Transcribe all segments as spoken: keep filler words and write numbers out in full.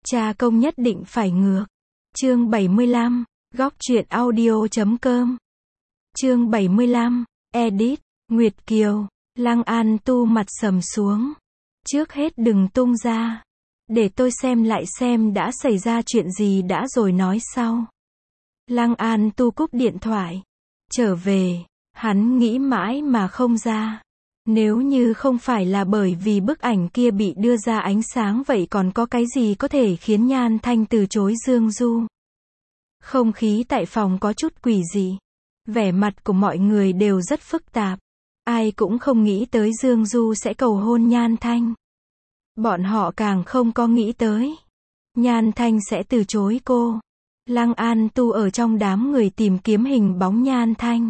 Cha công nhất định phải ngược. Chương bảy mươi lăm, góc truyện audio chấm com. Chương bảy mươi lăm, edit, Nguyệt Kiều. Lăng An Tu mặt sầm xuống. Trước hết đừng tung ra. Để tôi xem lại xem đã xảy ra chuyện gì đã rồi nói sau. Lăng An Tu cúp điện thoại. Trở về, hắn nghĩ mãi mà không ra. Nếu như không phải là bởi vì bức ảnh kia bị đưa ra ánh sáng vậy còn có cái gì có thể khiến Nhan Thanh từ chối Dương Du. Không khí tại phòng có chút quỷ dị. Vẻ mặt của mọi người đều rất phức tạp. Ai cũng không nghĩ tới Dương Du sẽ cầu hôn Nhan Thanh. Bọn họ càng không có nghĩ tới Nhan Thanh sẽ từ chối cô. Lăng An Tu ở trong đám người tìm kiếm hình bóng Nhan Thanh.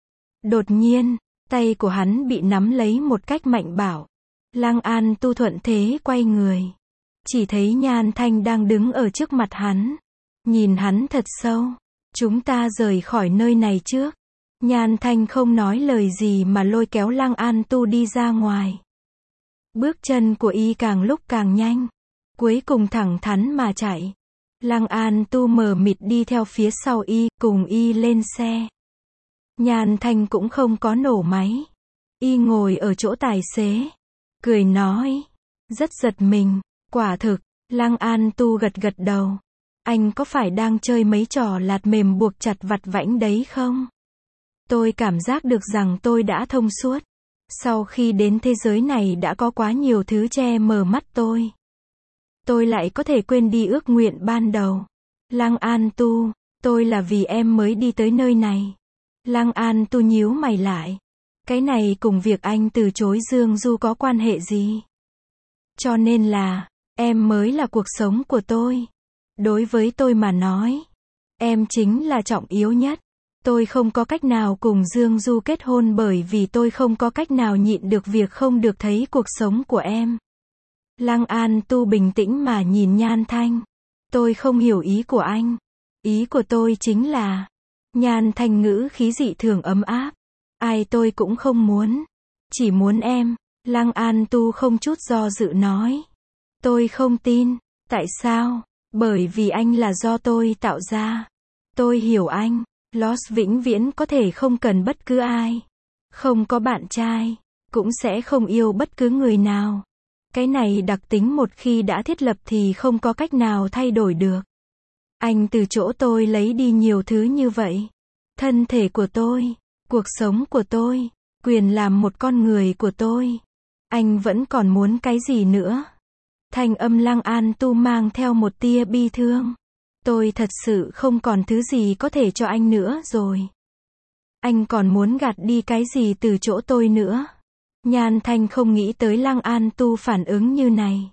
Đột nhiên, tay của hắn bị nắm lấy một cách mạnh bạo. Lăng An Tu thuận thế quay người. Chỉ thấy Nhan Thanh đang đứng ở trước mặt hắn. Nhìn hắn thật sâu. Chúng ta rời khỏi nơi này trước. Nhan Thanh không nói lời gì mà lôi kéo Lăng An Tu đi ra ngoài. Bước chân của y càng lúc càng nhanh. Cuối cùng thẳng thắn mà chạy. Lăng An Tu mờ mịt đi theo phía sau y, cùng y lên xe. Nhan Thanh cũng không có nổ máy. Y ngồi ở chỗ tài xế. Cười nói. Rất giật mình. Quả thực. Lăng An Tu gật gật đầu. Anh có phải đang chơi mấy trò lạt mềm buộc chặt vặt vãnh đấy không? Tôi cảm giác được rằng tôi đã thông suốt. Sau khi đến thế giới này đã có quá nhiều thứ che mờ mắt tôi. Tôi lại có thể quên đi ước nguyện ban đầu. Lăng An Tu, tôi là vì em mới đi tới nơi này. Lăng An Tu nhíu mày lại. Cái này cùng việc anh từ chối Dương Du có quan hệ gì? Cho nên là, em mới là cuộc sống của tôi. Đối với tôi mà nói, em chính là trọng yếu nhất. Tôi không có cách nào cùng Dương Du kết hôn bởi vì tôi không có cách nào nhịn được việc không được thấy cuộc sống của em. Lăng An Tu bình tĩnh mà nhìn Nhan Thanh. Tôi không hiểu ý của anh. Ý của tôi chính là... Nhan Thanh ngữ khí dị thường ấm áp. Ai tôi cũng không muốn. Chỉ muốn em. Lăng An Tu không chút do dự nói. Tôi không tin. Tại sao? Bởi vì anh là do tôi tạo ra. Tôi hiểu anh. Lost vĩnh viễn có thể không cần bất cứ ai. Không có bạn trai. Cũng sẽ không yêu bất cứ người nào. Cái này đặc tính một khi đã thiết lập thì không có cách nào thay đổi được. Anh từ chỗ tôi lấy đi nhiều thứ như vậy. Thân thể của tôi, cuộc sống của tôi, quyền làm một con người của tôi. Anh vẫn còn muốn cái gì nữa? Thanh âm Lăng An Tu mang theo một tia bi thương. Tôi thật sự không còn thứ gì có thể cho anh nữa rồi. Anh còn muốn gạt đi cái gì từ chỗ tôi nữa? Nhan Thanh không nghĩ tới Lăng An Tu phản ứng như này.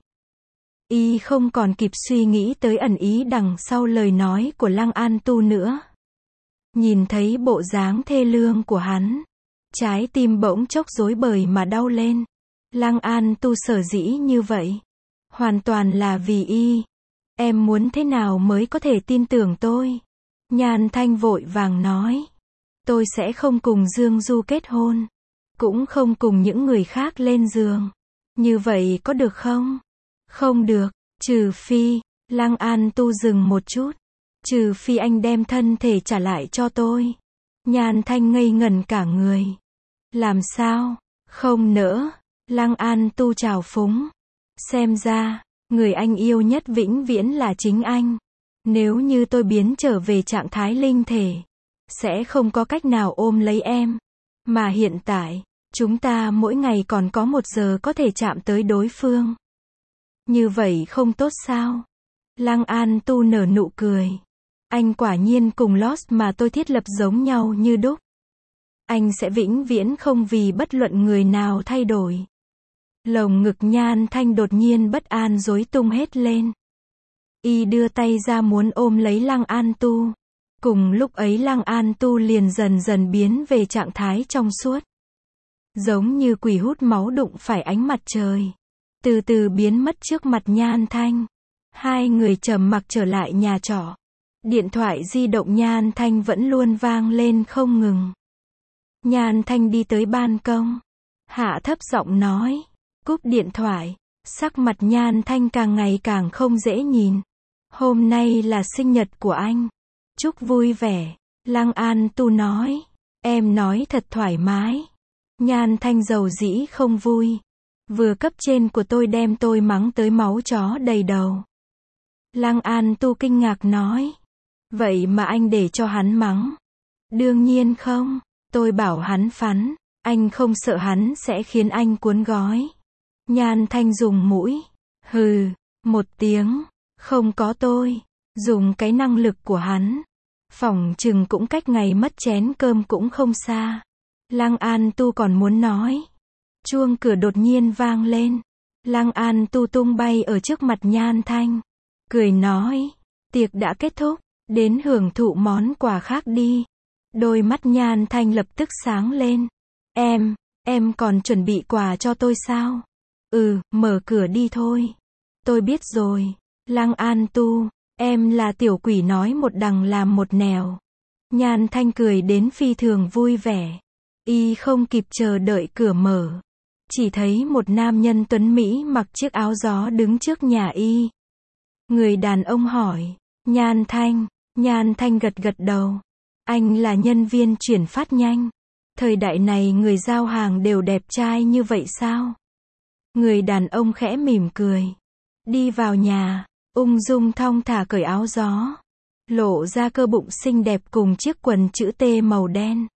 Y không còn kịp suy nghĩ tới ẩn ý đằng sau lời nói của Lăng An Tu nữa. Nhìn thấy bộ dáng thê lương của hắn, trái tim bỗng chốc rối bời mà đau lên. Lăng An Tu sở dĩ như vậy, hoàn toàn là vì y. Em muốn thế nào mới có thể tin tưởng tôi? Nhan Thanh vội vàng nói. Tôi sẽ không cùng Dương Du kết hôn. Cũng không cùng những người khác lên giường. Như vậy có được không? Không được, trừ phi. Lăng An Tu dừng một chút. Trừ phi anh đem thân thể trả lại cho tôi. Nhan Thanh ngây ngẩn cả người. Làm sao? Không nỡ. Lăng An Tu trào phúng. Xem ra, người anh yêu nhất vĩnh viễn là chính anh. Nếu như tôi biến trở về trạng thái linh thể, sẽ không có cách nào ôm lấy em. Mà hiện tại, chúng ta mỗi ngày còn có một giờ có thể chạm tới đối phương. Như vậy không tốt sao? Lăng An Tu nở nụ cười. Anh quả nhiên cùng Lost mà tôi thiết lập giống nhau như đúc. Anh sẽ vĩnh viễn không vì bất luận người nào thay đổi. Lồng ngực Nhan Thanh đột nhiên bất an rối tung hết lên. Y đưa tay ra muốn ôm lấy Lăng An Tu. Cùng lúc ấy Lăng An Tu liền dần dần biến về trạng thái trong suốt. Giống như quỷ hút máu đụng phải ánh mặt trời. Từ từ biến mất trước mặt Nhan Thanh. Hai người trầm mặc trở lại nhà trọ. Điện thoại di động Nhan Thanh vẫn luôn vang lên không ngừng. Nhan Thanh đi tới ban công. Hạ thấp giọng nói. Cúp điện thoại. Sắc mặt Nhan Thanh càng ngày càng không dễ nhìn. Hôm nay là sinh nhật của anh. Chúc vui vẻ. Lăng An Tu nói. Em nói thật thoải mái. Nhan Thanh dầu dĩ không vui. Vừa cấp trên của tôi đem tôi mắng tới máu chó đầy đầu. Lăng An Tu kinh ngạc nói. Vậy mà anh để cho hắn mắng. Đương nhiên không. Tôi bảo hắn phắn. Anh không sợ hắn sẽ khiến anh cuốn gói. Nhan Thanh dùng mũi. Hừ. Một tiếng. Không có tôi. Dùng cái năng lực của hắn. Phỏng chừng cũng cách ngày mất chén cơm cũng không xa. Lăng An Tu còn muốn nói. Chuông cửa đột nhiên vang lên. Lăng An Tu tung bay ở trước mặt Nhan Thanh. Cười nói. Tiệc đã kết thúc. Đến hưởng thụ món quà khác đi. Đôi mắt Nhan Thanh lập tức sáng lên. Em, em còn chuẩn bị quà cho tôi sao? Ừ, mở cửa đi thôi. Tôi biết rồi. Lăng An Tu, em là tiểu quỷ nói một đằng làm một nẻo. Nhan Thanh cười đến phi thường vui vẻ. Y không kịp chờ đợi cửa mở. Chỉ thấy một nam nhân tuấn Mỹ mặc chiếc áo gió đứng trước nhà Y. Người đàn ông hỏi. Nhan Thanh. Nhan Thanh gật gật đầu. Anh là nhân viên chuyển phát nhanh. Thời đại này người giao hàng đều đẹp trai như vậy sao? Người đàn ông khẽ mỉm cười. Đi vào nhà, ung dung thong thả cởi áo gió. Lộ ra cơ bụng xinh đẹp cùng chiếc quần chữ T màu đen.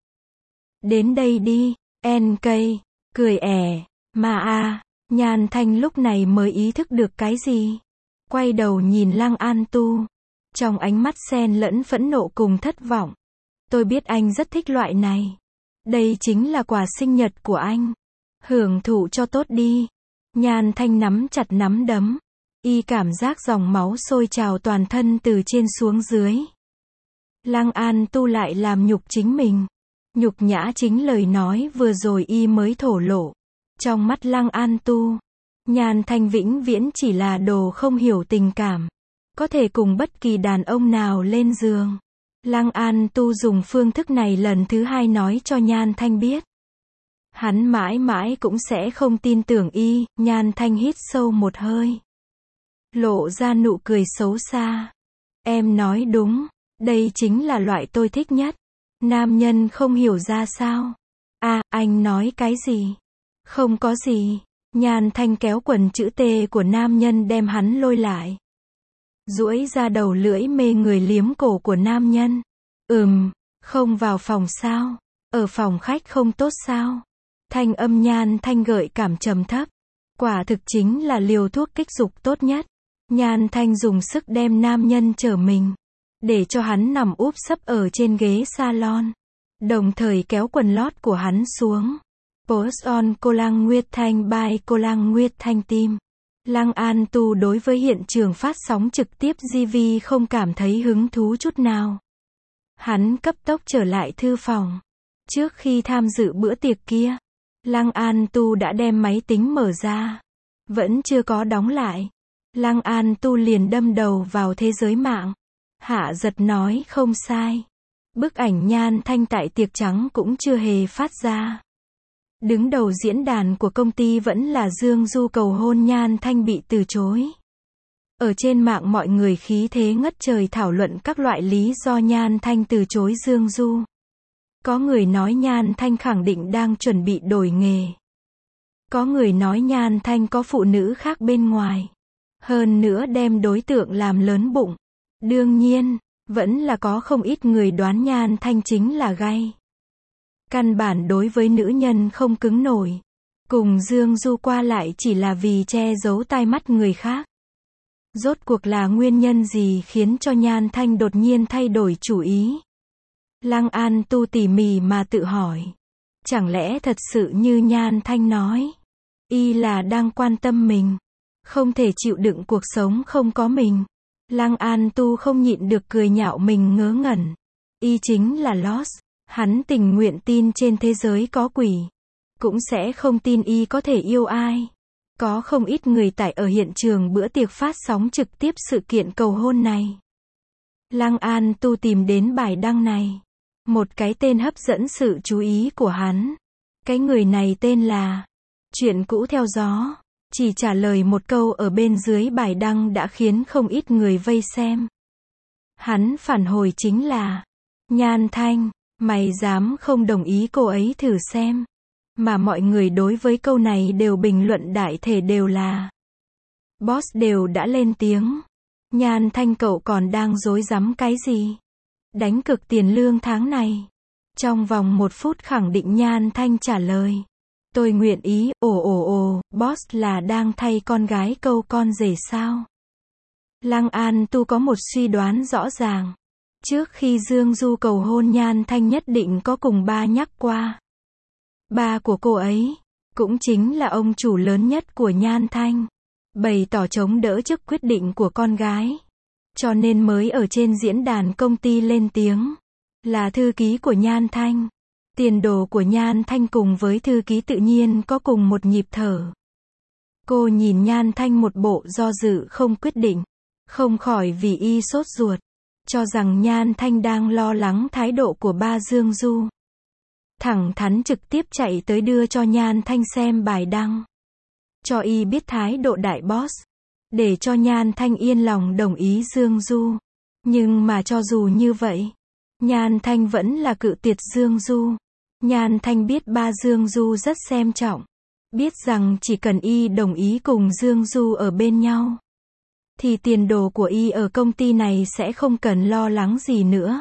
Đến đây đi, en cây, cười ẻ, mà à, Nhan Thanh lúc này mới ý thức được cái gì. Quay đầu nhìn Lăng An Tu. Trong ánh mắt xen lẫn phẫn nộ cùng thất vọng. Tôi biết anh rất thích loại này. Đây chính là quà sinh nhật của anh. Hưởng thụ cho tốt đi. Nhan Thanh nắm chặt nắm đấm. Y cảm giác dòng máu sôi trào toàn thân từ trên xuống dưới. Lăng An Tu lại làm nhục chính mình. Nhục nhã chính lời nói vừa rồi Y mới thổ lộ. Trong mắt Lăng An Tu, Nhan Thanh vĩnh viễn chỉ là đồ không hiểu tình cảm. Có thể cùng bất kỳ đàn ông nào lên giường. Lăng An Tu dùng phương thức này lần thứ hai nói cho Nhan Thanh biết. Hắn mãi mãi cũng sẽ không tin tưởng Y. Nhan Thanh hít sâu một hơi. Lộ ra nụ cười xấu xa. Em nói đúng. Đây chính là loại tôi thích nhất. Nam nhân không hiểu ra sao. À, anh nói cái gì? Không có gì. Nhan Thanh kéo quần chữ T của nam nhân đem hắn lôi lại. Duỗi ra đầu lưỡi mê người liếm cổ của nam nhân. Ừm, không vào phòng sao? Ở phòng khách không tốt sao? Thanh âm Nhan Thanh gợi cảm trầm thấp. Quả thực chính là liều thuốc kích dục tốt nhất. Nhan Thanh dùng sức đem nam nhân chở mình. Để cho hắn nằm úp sấp ở trên ghế salon. Đồng thời kéo quần lót của hắn xuống. Post on Cô Lăng Nguyệt Thanh by Cô Lăng Nguyệt Thanh Team. Lăng An Tu đối với hiện trường phát sóng trực tiếp giê vê không cảm thấy hứng thú chút nào. Hắn cấp tốc trở lại thư phòng. Trước khi tham dự bữa tiệc kia, Lăng An Tu đã đem máy tính mở ra. Vẫn chưa có đóng lại. Lăng An Tu liền đâm đầu vào thế giới mạng. Hạ giật nói không sai. Bức ảnh Nhan Thanh tại tiệc trắng cũng chưa hề phát ra. Đứng đầu diễn đàn của công ty vẫn là Dương Du cầu hôn Nhan Thanh bị từ chối. Ở trên mạng mọi người khí thế ngất trời thảo luận các loại lý do Nhan Thanh từ chối Dương Du. Có người nói Nhan Thanh khẳng định đang chuẩn bị đổi nghề. Có người nói Nhan Thanh có phụ nữ khác bên ngoài. Hơn nữa đem đối tượng làm lớn bụng. Đương nhiên, vẫn là có không ít người đoán Nhan Thanh chính là gay. Căn bản đối với nữ nhân không cứng nổi. Cùng Dương Du qua lại chỉ là vì che giấu tai mắt người khác. Rốt cuộc là nguyên nhân gì khiến cho Nhan Thanh đột nhiên thay đổi chủ ý? Lăng An Tu tỉ mỉ mà tự hỏi. Chẳng lẽ thật sự như Nhan Thanh nói? Y là đang quan tâm mình. Không thể chịu đựng cuộc sống không có mình. Lăng An Tu không nhịn được cười nhạo mình ngớ ngẩn. Y chính là Lost. Hắn tình nguyện tin trên thế giới có quỷ. Cũng sẽ không tin Y có thể yêu ai. Có không ít người tại ở hiện trường bữa tiệc phát sóng trực tiếp sự kiện cầu hôn này. Lăng An Tu tìm đến bài đăng này. Một cái tên hấp dẫn sự chú ý của hắn. Cái người này tên là Chuyện cũ theo gió. Chỉ trả lời một câu ở bên dưới bài đăng đã khiến không ít người vây xem. Hắn phản hồi chính là: Nhan Thanh, mày dám không đồng ý cô ấy thử xem. Mà mọi người đối với câu này đều bình luận đại thể đều là: Boss đều đã lên tiếng. Nhan Thanh cậu còn đang rối rắm cái gì? Đánh cược tiền lương tháng này. Trong vòng một phút khẳng định Nhan Thanh trả lời: Tôi nguyện ý. Ồ ồ ồ, boss là đang thay con gái câu con rể sao? Lăng An Tu có một suy đoán rõ ràng. Trước khi Dương Du cầu hôn Nhan Thanh nhất định có cùng ba nhắc qua. Ba của cô ấy, cũng chính là ông chủ lớn nhất của Nhan Thanh, bày tỏ chống đỡ trước quyết định của con gái. Cho nên mới ở trên diễn đàn công ty lên tiếng. Là thư ký của Nhan Thanh. Tiền đồ của Nhan Thanh cùng với thư ký tự nhiên có cùng một nhịp thở. Cô nhìn Nhan Thanh một bộ do dự không quyết định. Không khỏi vì y sốt ruột. Cho rằng Nhan Thanh đang lo lắng thái độ của ba Dương Du. Thẳng thắn trực tiếp chạy tới đưa cho Nhan Thanh xem bài đăng. Cho y biết thái độ đại boss. Để cho Nhan Thanh yên lòng đồng ý Dương Du. Nhưng mà cho dù như vậy, Nhan Thanh vẫn là cự tuyệt Dương Du. Nhan Thanh biết ba Dương Du rất xem trọng. Biết rằng chỉ cần y đồng ý cùng Dương Du ở bên nhau, thì tiền đồ của y ở công ty này sẽ không cần lo lắng gì nữa.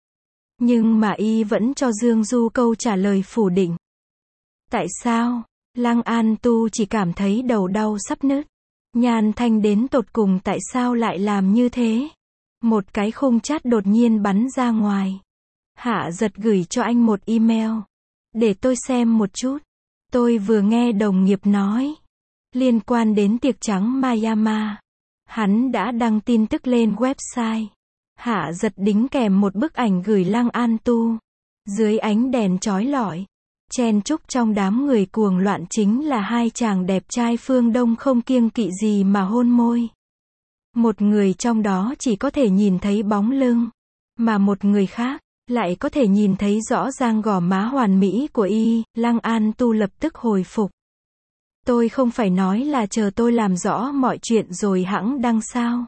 Nhưng mà y vẫn cho Dương Du câu trả lời phủ định. Tại sao? Lăng An Tu chỉ cảm thấy đầu đau sắp nứt. Nhan Thanh đến tột cùng tại sao lại làm như thế? Một cái khung chat đột nhiên bắn ra ngoài. Hạ Giật gửi cho anh một email. Để tôi xem một chút. Tôi vừa nghe đồng nghiệp nói. Liên quan đến tiệc trắng Mayama. Hắn đã đăng tin tức lên website. Hạ Giật đính kèm một bức ảnh gửi Lăng An Tu. Dưới ánh đèn chói lọi, chen chúc trong đám người cuồng loạn chính là hai chàng đẹp trai phương Đông không kiêng kỵ gì mà hôn môi. Một người trong đó chỉ có thể nhìn thấy bóng lưng, mà một người khác lại có thể nhìn thấy rõ ràng gò má hoàn mỹ của y. Lăng An Tu lập tức hồi phục. Tôi không phải nói là chờ tôi làm rõ mọi chuyện rồi hẵng đăng sao?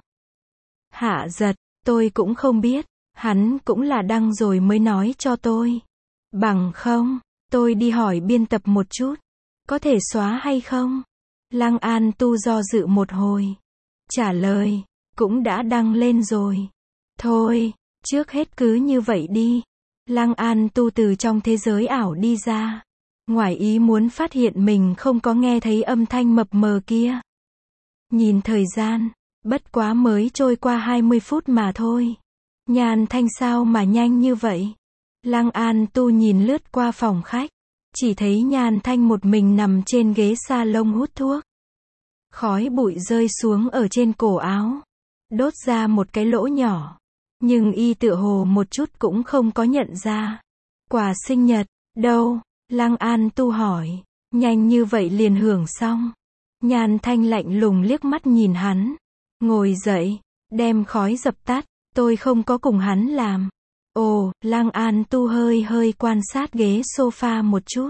Hạ Giật, tôi cũng không biết, hắn cũng là đăng rồi mới nói cho tôi. Bằng không, tôi đi hỏi biên tập một chút, có thể xóa hay không? Lăng An Tu do dự một hồi, trả lời, cũng đã đăng lên rồi. Thôi, trước hết cứ như vậy đi. Lăng An Tu từ trong thế giới ảo đi ra. Ngoài ý muốn phát hiện mình không có nghe thấy âm thanh mập mờ kia. Nhìn thời gian, bất quá mới trôi qua hai mươi phút mà thôi. Nhan Thanh sao mà nhanh như vậy? Lăng An Tu nhìn lướt qua phòng khách. Chỉ thấy Nhan Thanh một mình nằm trên ghế salon hút thuốc. Khói bụi rơi xuống ở trên cổ áo. Đốt ra một cái lỗ nhỏ. Nhưng y tựa hồ một chút cũng không có nhận ra. Quà sinh nhật, đâu? Lăng An Tu hỏi. Nhanh như vậy liền hưởng xong. Nhan Thanh lạnh lùng liếc mắt nhìn hắn. Ngồi dậy, đem khói dập tắt. Tôi không có cùng hắn làm. Ồ, Lăng An Tu hơi hơi quan sát ghế sofa một chút.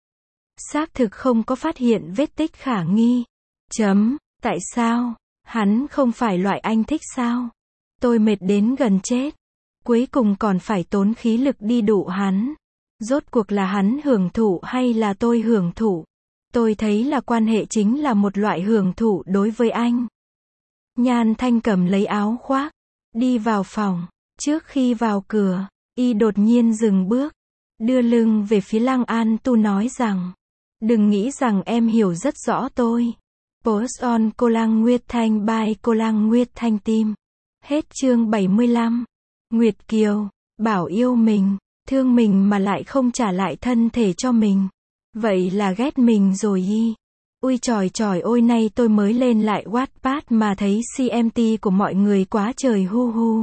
Xác thực không có phát hiện vết tích khả nghi. Chấm, tại sao? Hắn không phải loại anh thích sao? Tôi mệt đến gần chết. Cuối cùng còn phải tốn khí lực đi dụ hắn. Rốt cuộc là hắn hưởng thụ hay là tôi hưởng thụ? Tôi thấy là quan hệ chính là một loại hưởng thụ đối với anh. Nhan Thanh cầm lấy áo khoác, đi vào phòng. Trước khi vào cửa, y đột nhiên dừng bước, đưa lưng về phía Lăng An Tu nói rằng, đừng nghĩ rằng em hiểu rất rõ tôi. Post on Cô Lăng Nguyệt Thanh by Cô Lăng Nguyệt Thanh Team. Hết chương bảy mươi lăm. Nguyệt Kiều, bảo yêu mình, thương mình mà lại không trả lại thân thể cho mình. Vậy là ghét mình rồi y. Ui tròi tròi ôi nay tôi mới lên lại Wattpad mà thấy xê em tê của mọi người quá trời hu hu.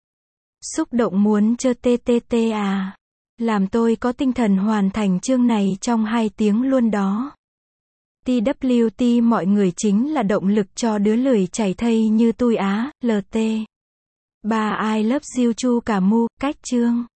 Xúc động muốn chơ tê tê tê à. Làm tôi có tinh thần hoàn thành chương này trong hai tiếng luôn đó. tê vê tê mọi người chính là động lực cho đứa lười chảy thây như tôi á, lờ tê. Ba I love you Chu Cả Mu, cách chương.